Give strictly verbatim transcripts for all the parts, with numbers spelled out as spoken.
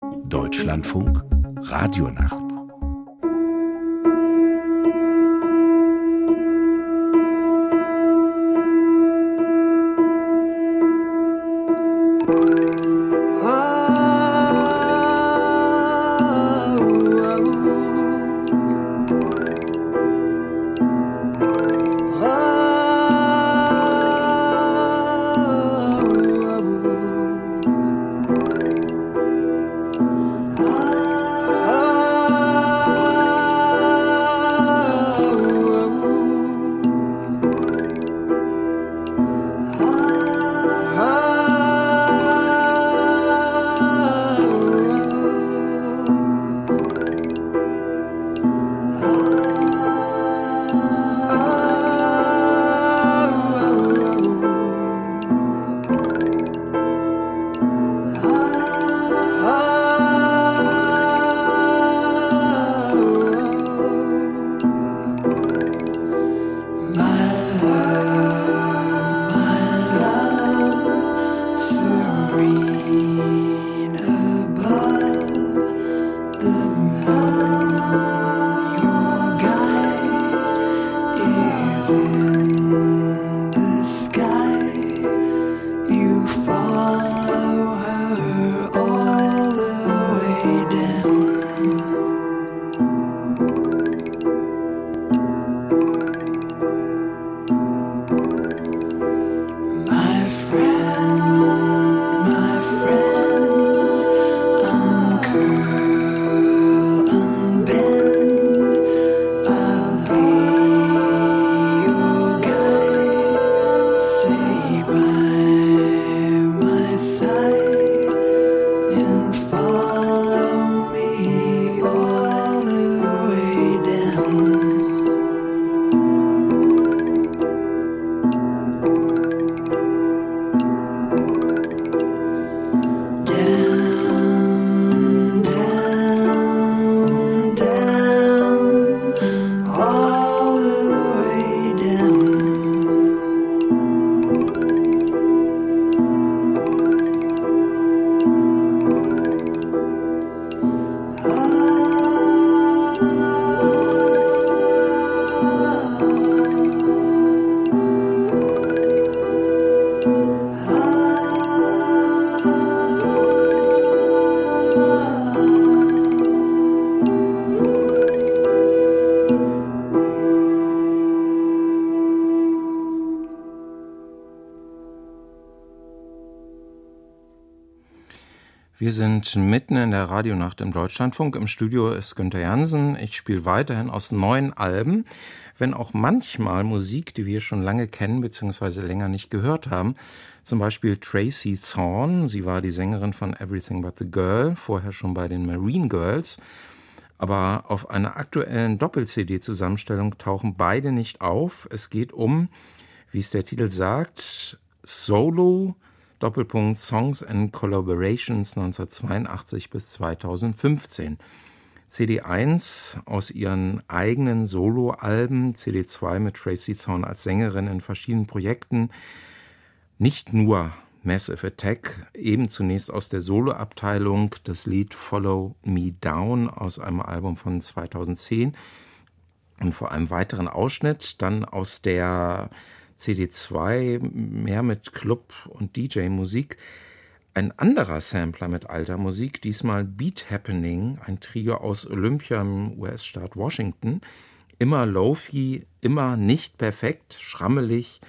Deutschlandfunk Radionacht. Wir sind mitten in der Radionacht im Deutschlandfunk. Im Studio ist Günther Jansen. Ich spiele weiterhin aus neuen Alben, wenn auch manchmal Musik, die wir schon lange kennen bzw. länger nicht gehört haben. Zum Beispiel Tracy Thorn. Sie war die Sängerin von Everything But the Girl, vorher schon bei den Marine Girls. Aber auf einer aktuellen Doppel-C D-Zusammenstellung tauchen beide nicht auf. Es geht um, wie es der Titel sagt, Solo Doppelpunkt Songs and Collaborations neunzehnhundertzweiundachtzig bis zweitausendfünfzehn. C D eins aus ihren eigenen Soloalben, C D zwei mit Tracy Thorn als Sängerin in verschiedenen Projekten. Nicht nur Massive Attack, eben zunächst aus der Soloabteilung das Lied Follow Me Down aus einem Album von zweitausendzehn und vor einem weiteren Ausschnitt dann aus der C D zwei, mehr mit Club- und D J-Musik. Ein anderer Sampler mit alter Musik, diesmal Beat Happening, ein Trio aus Olympia im U S-Staat Washington. Immer Lo-Fi, immer nicht perfekt, schrammelig.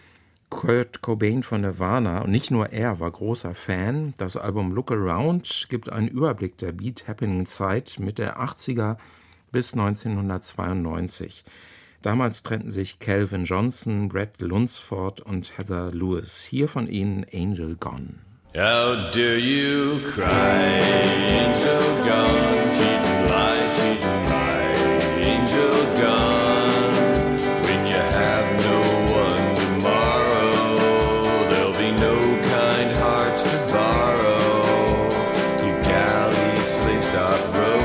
Kurt Cobain von Nirvana, und nicht nur er, war großer Fan. Das Album Look Around gibt einen Überblick der Beat Happening-Zeit Mitte achtziger bis neunzehnhundertzweiundneunzig. Damals trennten sich Calvin Johnson, Brett Lunsford und Heather Lewis. Hier von ihnen Angel Gone. How dare you cry, angel gone, cheating lie, cheating lie, angel gone. When you have no one tomorrow, there'll be no kind hearts to borrow. You galley slave stop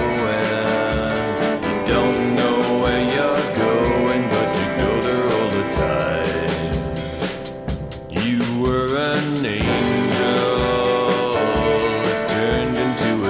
rowing, you don't know where you're going, but you go there all the time. You were an angel, turned into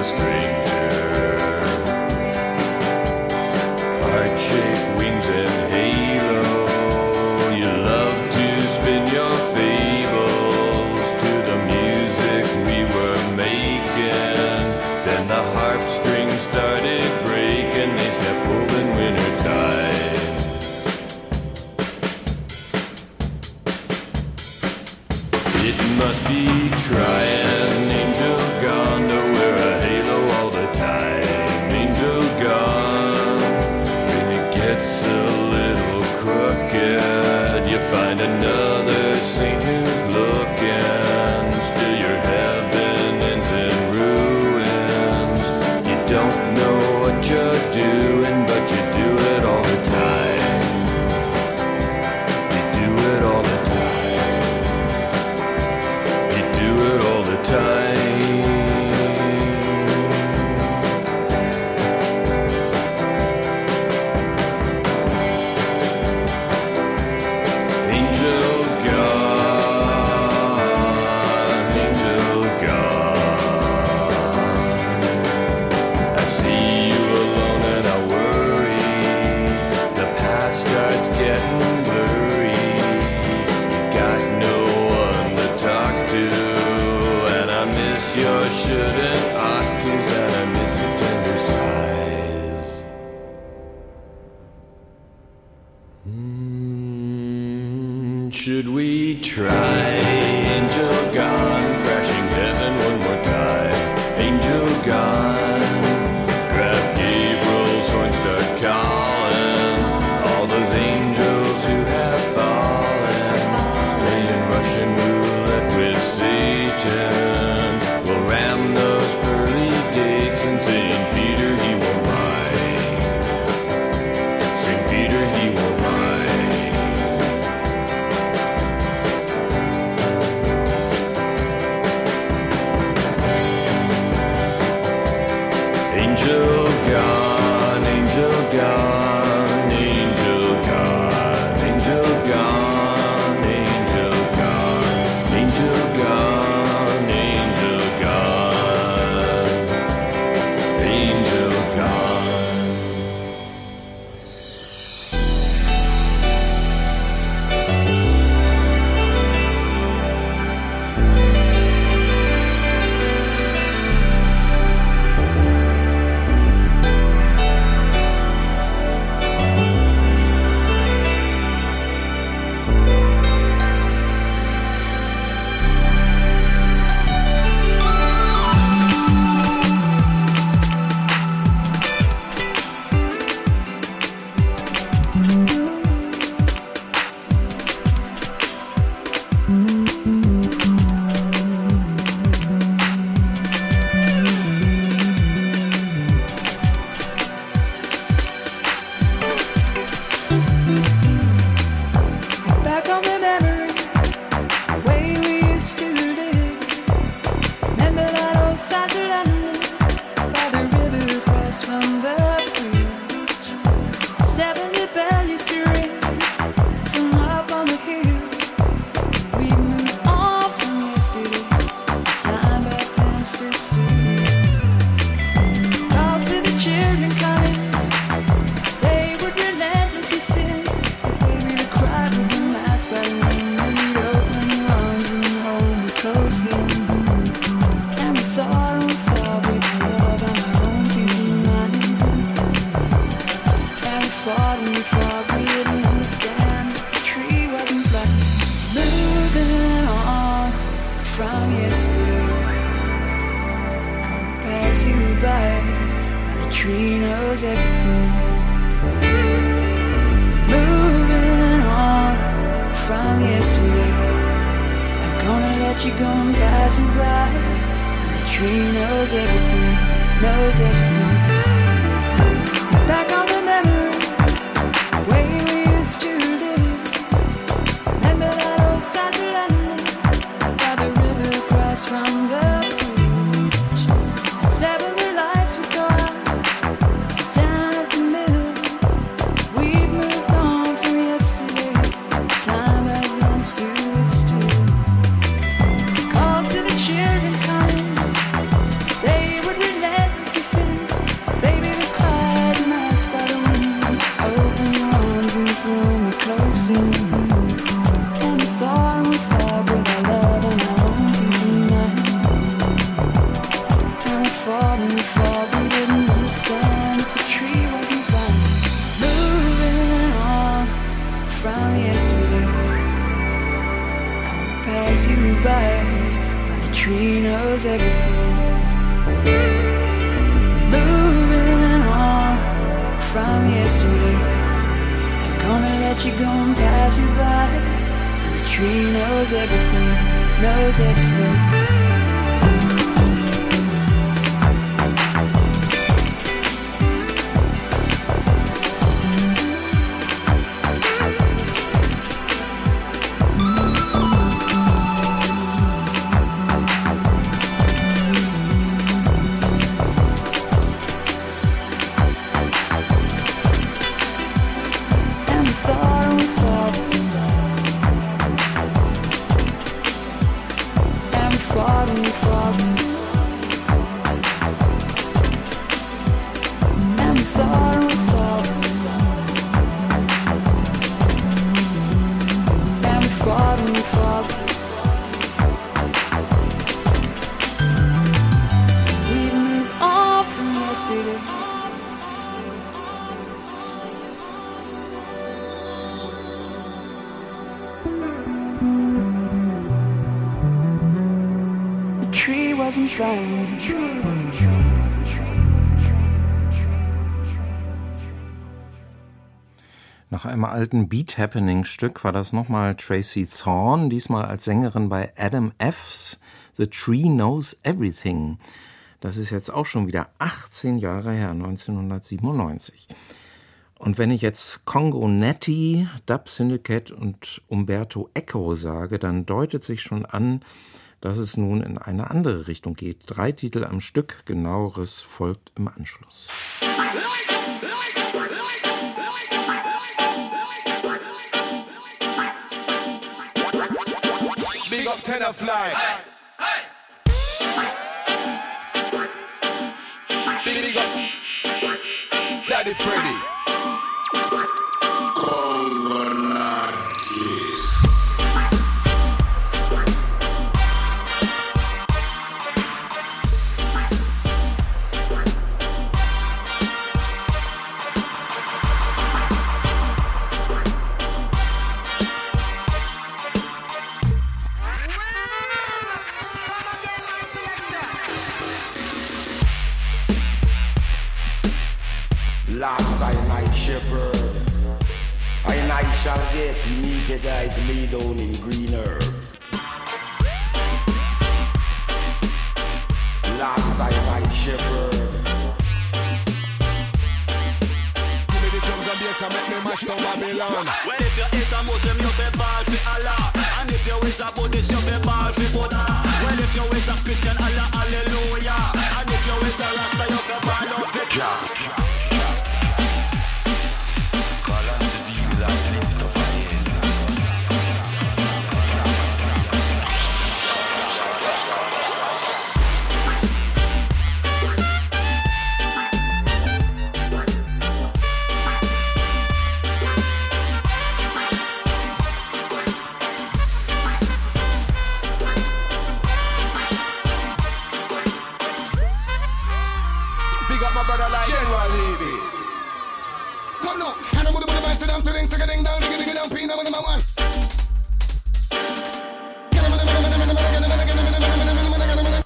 should we try? Angel gone, crashing heaven one more time. Angel gone, grab Gabriel's horn, start calling all those angels who have fallen, playing Russian roulette with Satan. We'll ram those pearly gates and Saint Peter he won't mind. Saint Peter he won't mind. Angel gone, angel gone, angel gone, angel gone, angel gone, angel gone, angel gone, angel gone. Back on the memory, the way we used to live. Remember that old side to London, by the river across from the bridge. Seventy bell used to ring from up on the hill. We moved on from yesterday, time back then stood still. Talk to the children coming, they would relentlessly sing. Baby, to cry with the mask by the wind, you'd open your arms and hold me closely. And we thought and we thought with love and our own peace of mind. And we fought and we fought, we didn't understand that the tree wasn't blind. Moving on from yesterday, gonna pass you by, while the tree knows everything. Moving on from yesterday, I'm gonna let you go and pass it by, and the tree knows everything, knows everything. Back on the memory, the way we used to live. Remember that old side to London, by the river across from the bridge. At seven the lights would go out, down at the mill. We've moved on from yesterday, time has run stood still. Call to the children coming, they would relentlessly sing. Baby, we cried and asked by the wind, open your arms and pull me close in. And we thought and we thought with our love and our own peace of mind. And we fought and we fought, we didn't understand that the tree wasn't blind. Moving on from yesterday, gonna pass you by, while the tree knows everything. Moving on from yesterday, I'm gonna let you go and pass you by, and the tree knows everything, knows everything. And we thought and we thought, and we fought wasn't trying, wasn't trying, wasn't trying, wasn't trying, wasn't trying, wasn't trying, wasn't trying. Nach einem alten Beat-Happening-Stück war das nochmal Tracy Thorn, diesmal als Sängerin bei Adam F's The Tree Knows Everything. Das ist jetzt auch schon wieder achtzehn Jahre her, neunzehnhundertsiebenundneunzig. Und wenn ich jetzt Congo Natty, Dub Syndicate und Umberto Eco sage, dann deutet sich schon an, dass es nun in eine andere Richtung geht. Drei Titel am Stück, genaueres folgt im Anschluss. Big up Tenafly. Big up Daddy Freddy. Last I night shepherd, I and I shall get you naked eyes lay down in green herb. Last I night shepherd. Give me the drums and bass and make me mash down Babylon. Well, if you is a Muslim, you fi ball fi Allah. And if you is a Buddhist, you fi ball fi Buddha. Well, if you is a Christian, Allah, hallelujah. And if you is a Rasta, you fi ball out fi Jah. Come now, and I'm gonna put the bass to them to ding, stick a ding down, digga digga down, peen, I'm on my one. Get him, get him, get him, get him, get him, get him, get him, get him, get him, get him, get him, get him.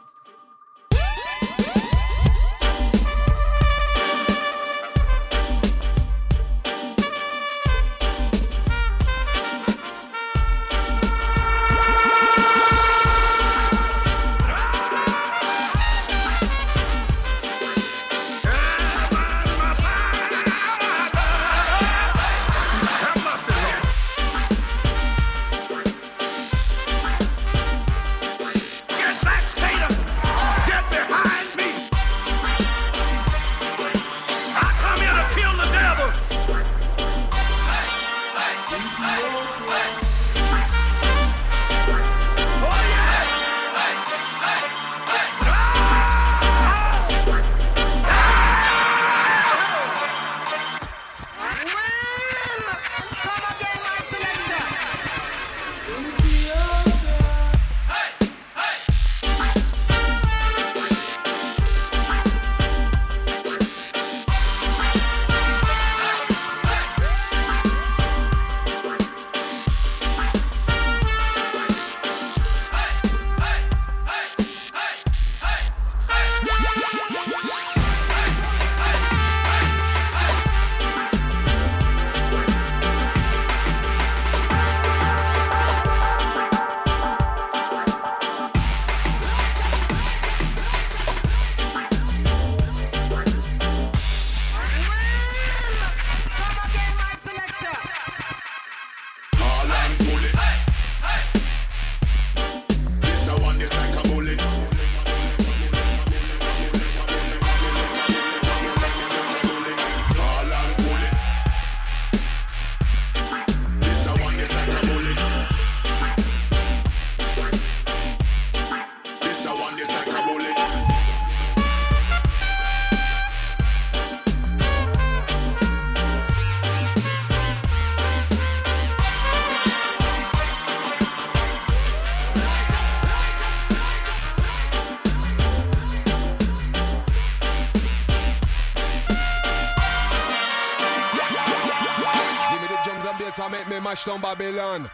I make me mash down Babylon.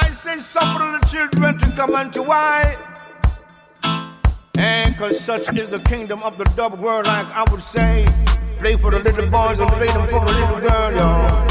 I say, suffer the children to come unto why. And cause such is the kingdom of the double world, like I would say. Play for the little boys and play them for the little girl, y'all.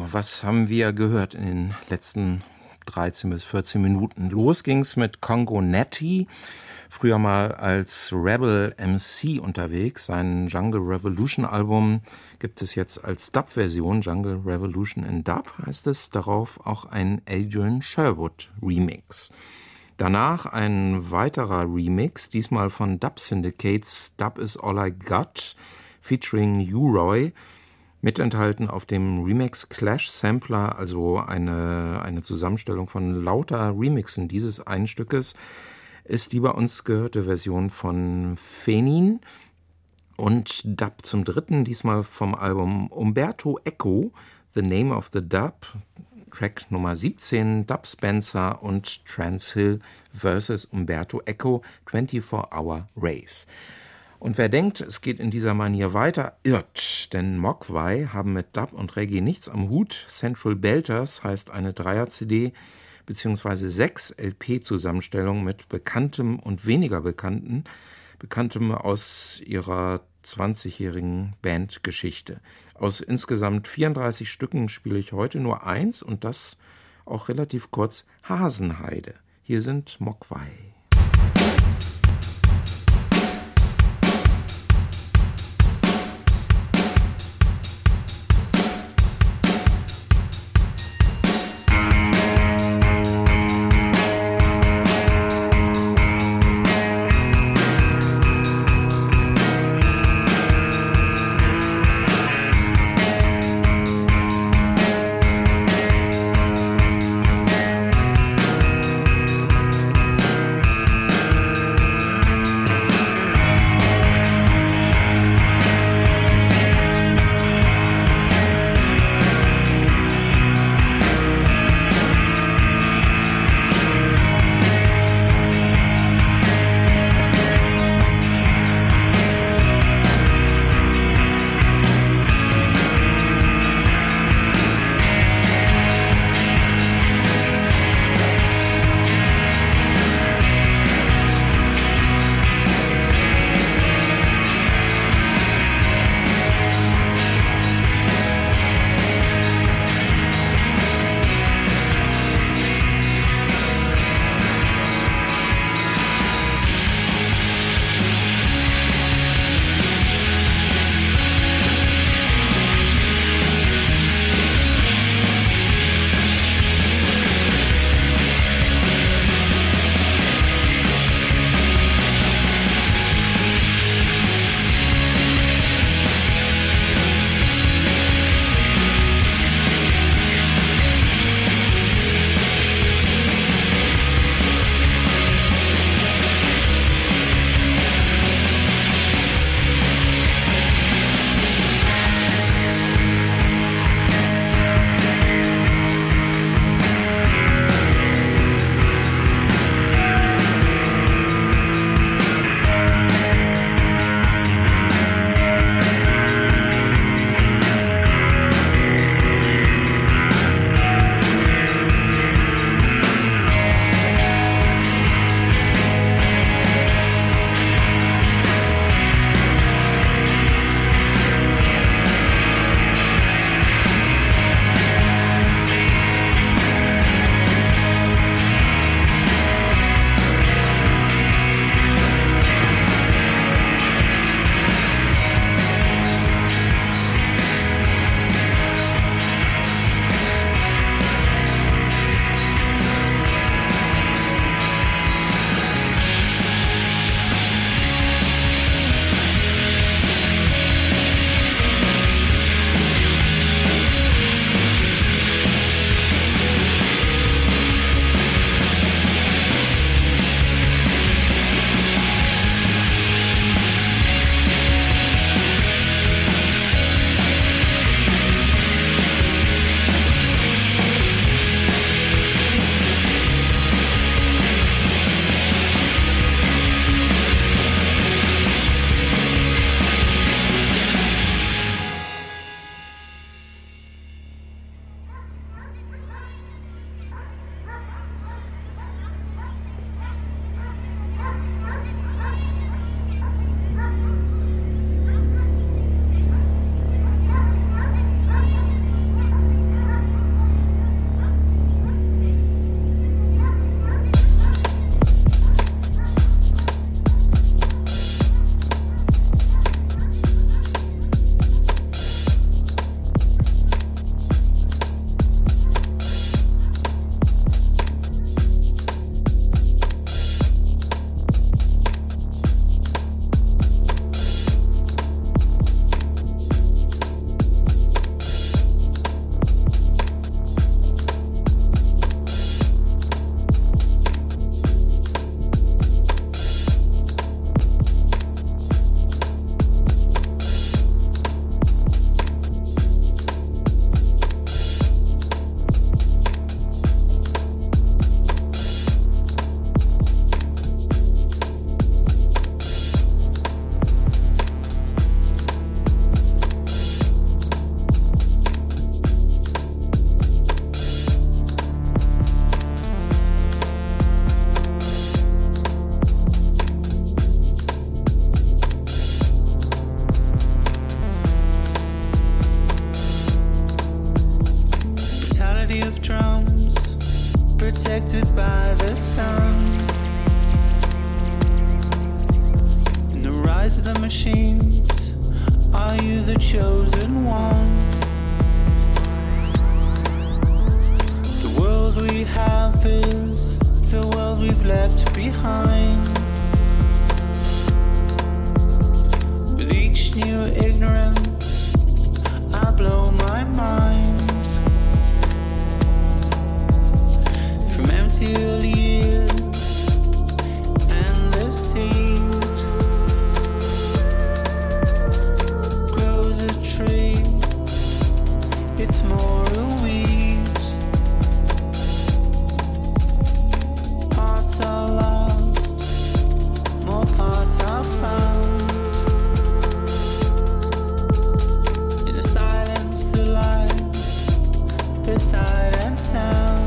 So, was haben wir gehört in den letzten dreizehn bis vierzehn Minuten? Los ging's mit Congo Natty, früher mal als Rebel M C unterwegs. Sein Jungle Revolution Album gibt es jetzt als Dub-Version, Jungle Revolution in Dub heißt es, darauf auch ein Adrian Sherwood Remix. Danach ein weiterer Remix, diesmal von Dub Syndicates Dub Is All I Got, featuring U-Roy, mitenthalten auf dem Remix Clash Sampler, also eine, eine Zusammenstellung von lauter Remixen dieses einen Stückes, ist die bei uns gehörte Version von Fenin. Und Dub zum dritten, diesmal vom Album Umberto Eco, The Name of the Dub, Track Nummer siebzehn, Dub Spencer und Trans Hill versus Umberto Eco, vierundzwanzig Hour Race. Und wer denkt, es geht in dieser Manier weiter, irrt, denn Mogwai haben mit Dub und Reggae nichts am Hut. Central Belters heißt eine Dreier-C D bzw. sechs L P-Zusammenstellung mit bekanntem und weniger bekannten, bekanntem aus ihrer zwanzigjährigen Bandgeschichte. Aus insgesamt vierunddreißig Stücken spiele ich heute nur eins und das auch relativ kurz, Hasenheide. Hier sind Mogwai. Thank to the machines? Are you the chosen one? The world we have is the world we've left behind. With each new ignorance, I blow my mind. From empty early years and the seed grows a tree, it's more a weed. Parts are lost, more parts are found. In the silence, the light, beside and sound.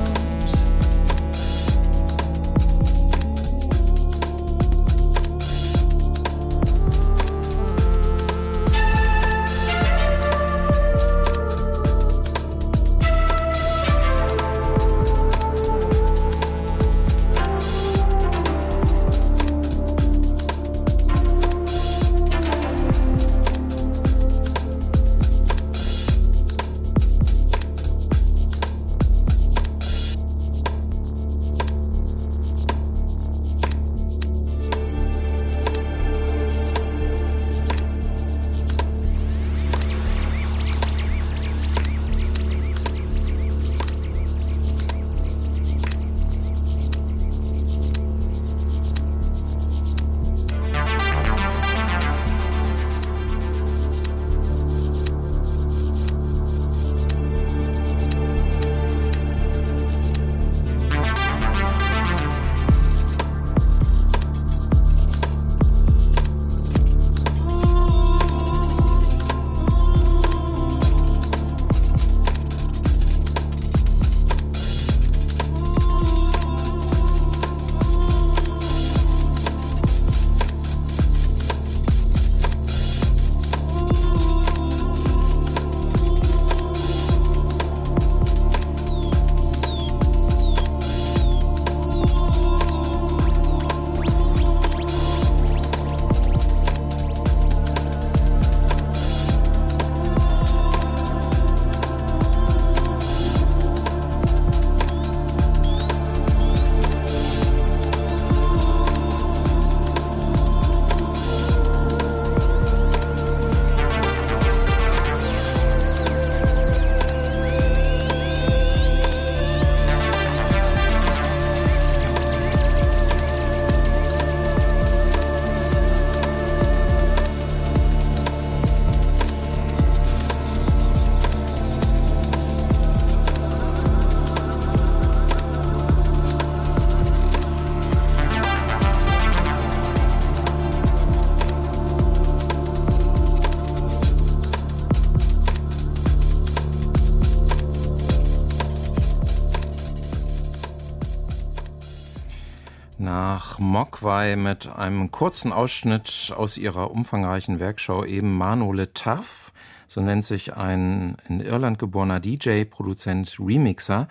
Nach Mogwai mit einem kurzen Ausschnitt aus ihrer umfangreichen Werkschau eben Mano Le Taf, so nennt sich ein in Irland geborener D J, Produzent, Remixer.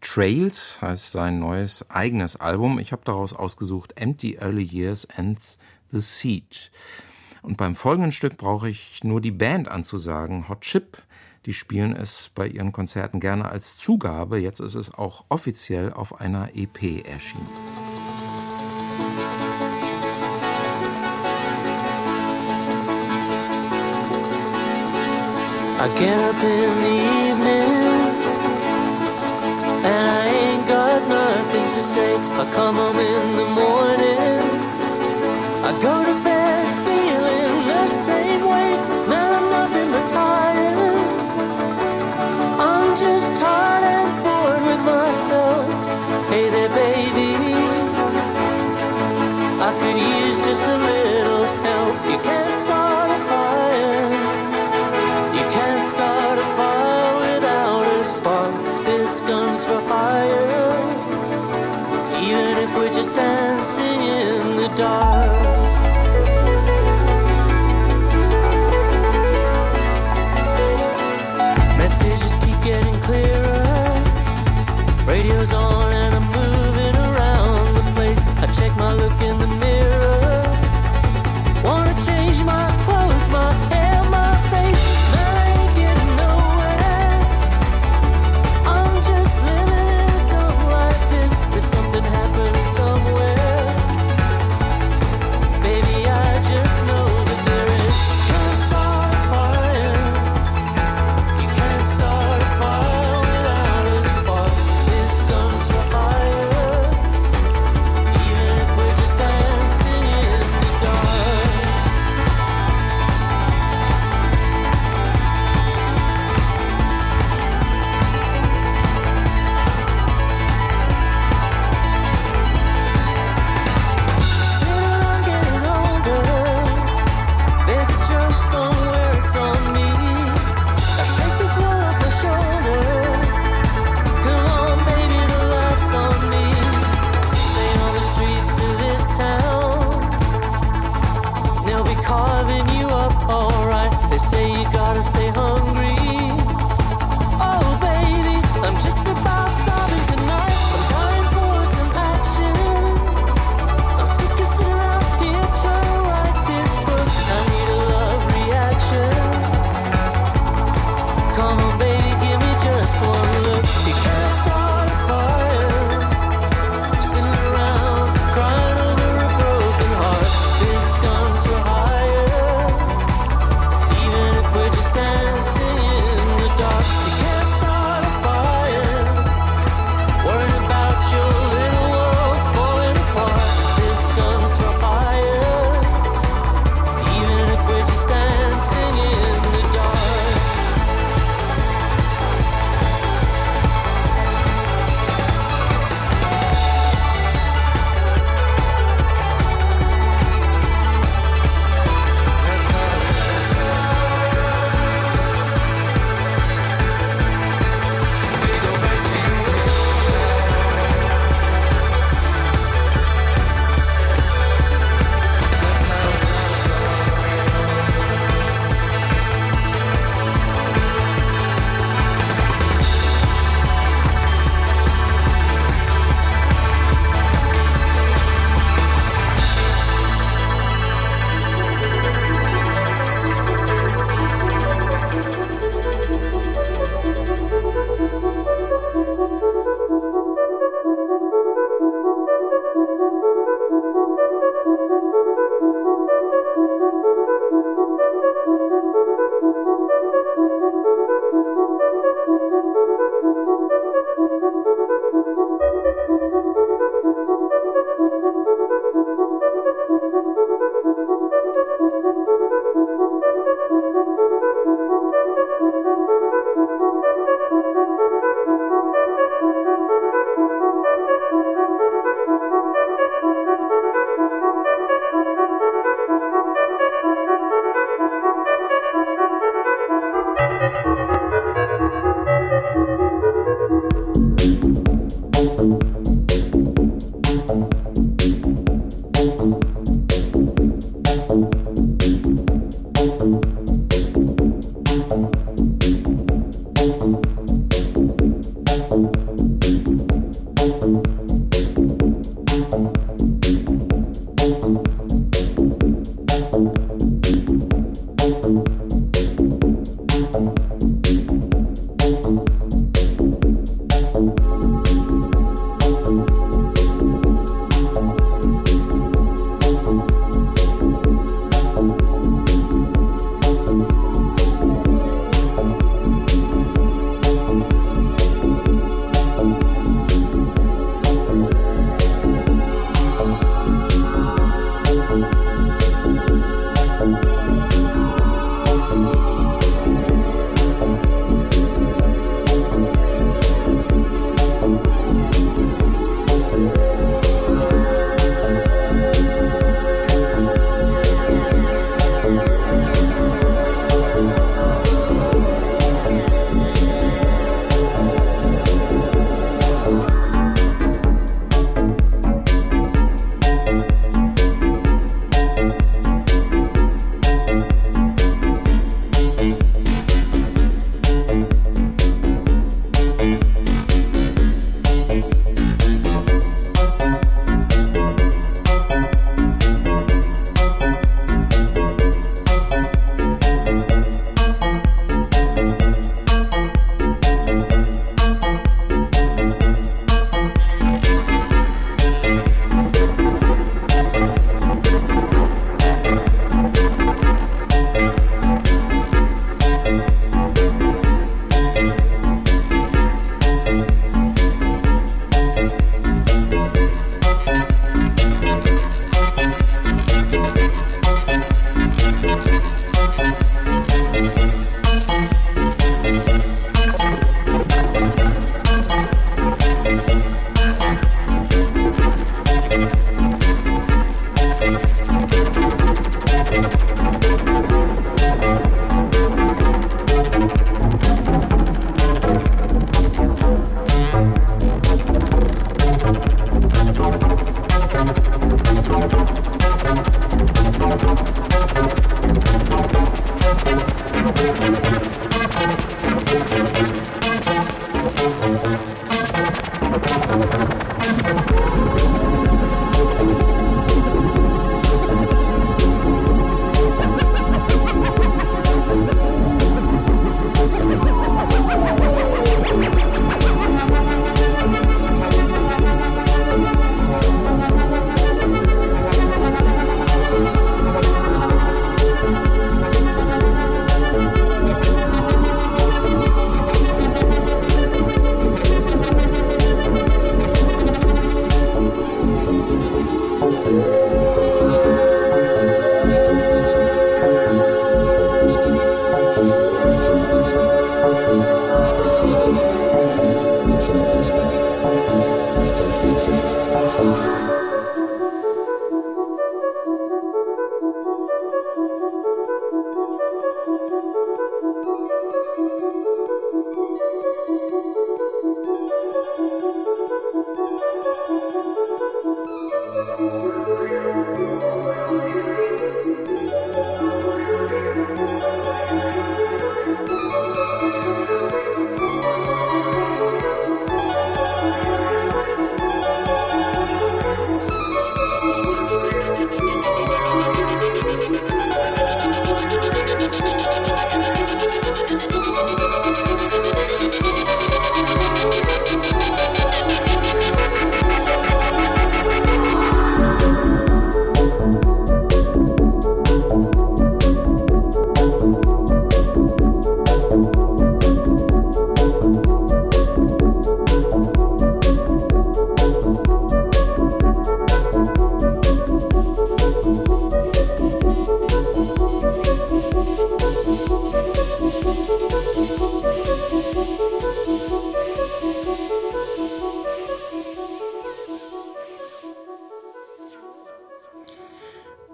Trails heißt sein neues eigenes Album. Ich habe daraus ausgesucht Empty Early Years and the Seed. Und beim folgenden Stück brauche ich nur die Band anzusagen, Hot Chip. Die spielen es bei ihren Konzerten gerne als Zugabe. Jetzt ist es auch offiziell auf einer E P erschienen. I get up in the evening and I ain't got nothing to say. I come home in the morning, I go to bed feeling the same way. Man, I'm nothing but tired. I'm just tired and bored with myself. Hey there, baby, I could use just a little help. You can't start a fire, you can't start a fire without a spark. This gun's for hire, even if we're just standing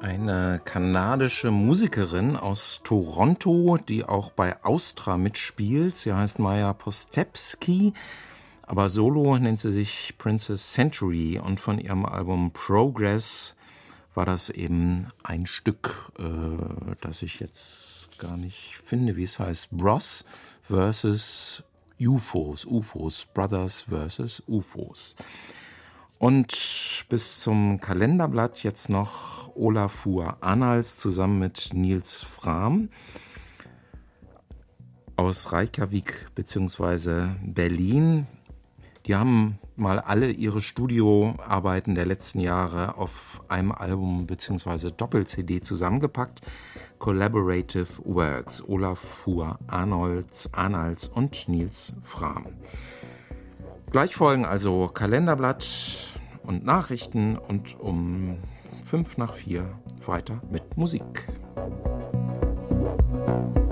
Eine kanadische Musikerin aus Toronto, die auch bei Austra mitspielt. Sie heißt Maja Postepski, aber solo nennt sie sich Princess Century. Und von ihrem Album Progress war das eben ein Stück, äh, das ich jetzt gar nicht finde, wie es heißt. Bros versus U F Os, U F Os, Brothers versus U F Os. Und bis zum Kalenderblatt jetzt noch Olafur Arnalds zusammen mit Nils Frahm aus Reykjavik bzw. Berlin. Die haben mal alle ihre Studioarbeiten der letzten Jahre auf einem Album bzw. Doppel-C D zusammengepackt. Collaborative Works, Olafur Arnolds, Arnalds und Nils Frahm. Gleich folgen also Kalenderblatt und Nachrichten und um fünf nach vier weiter mit Musik.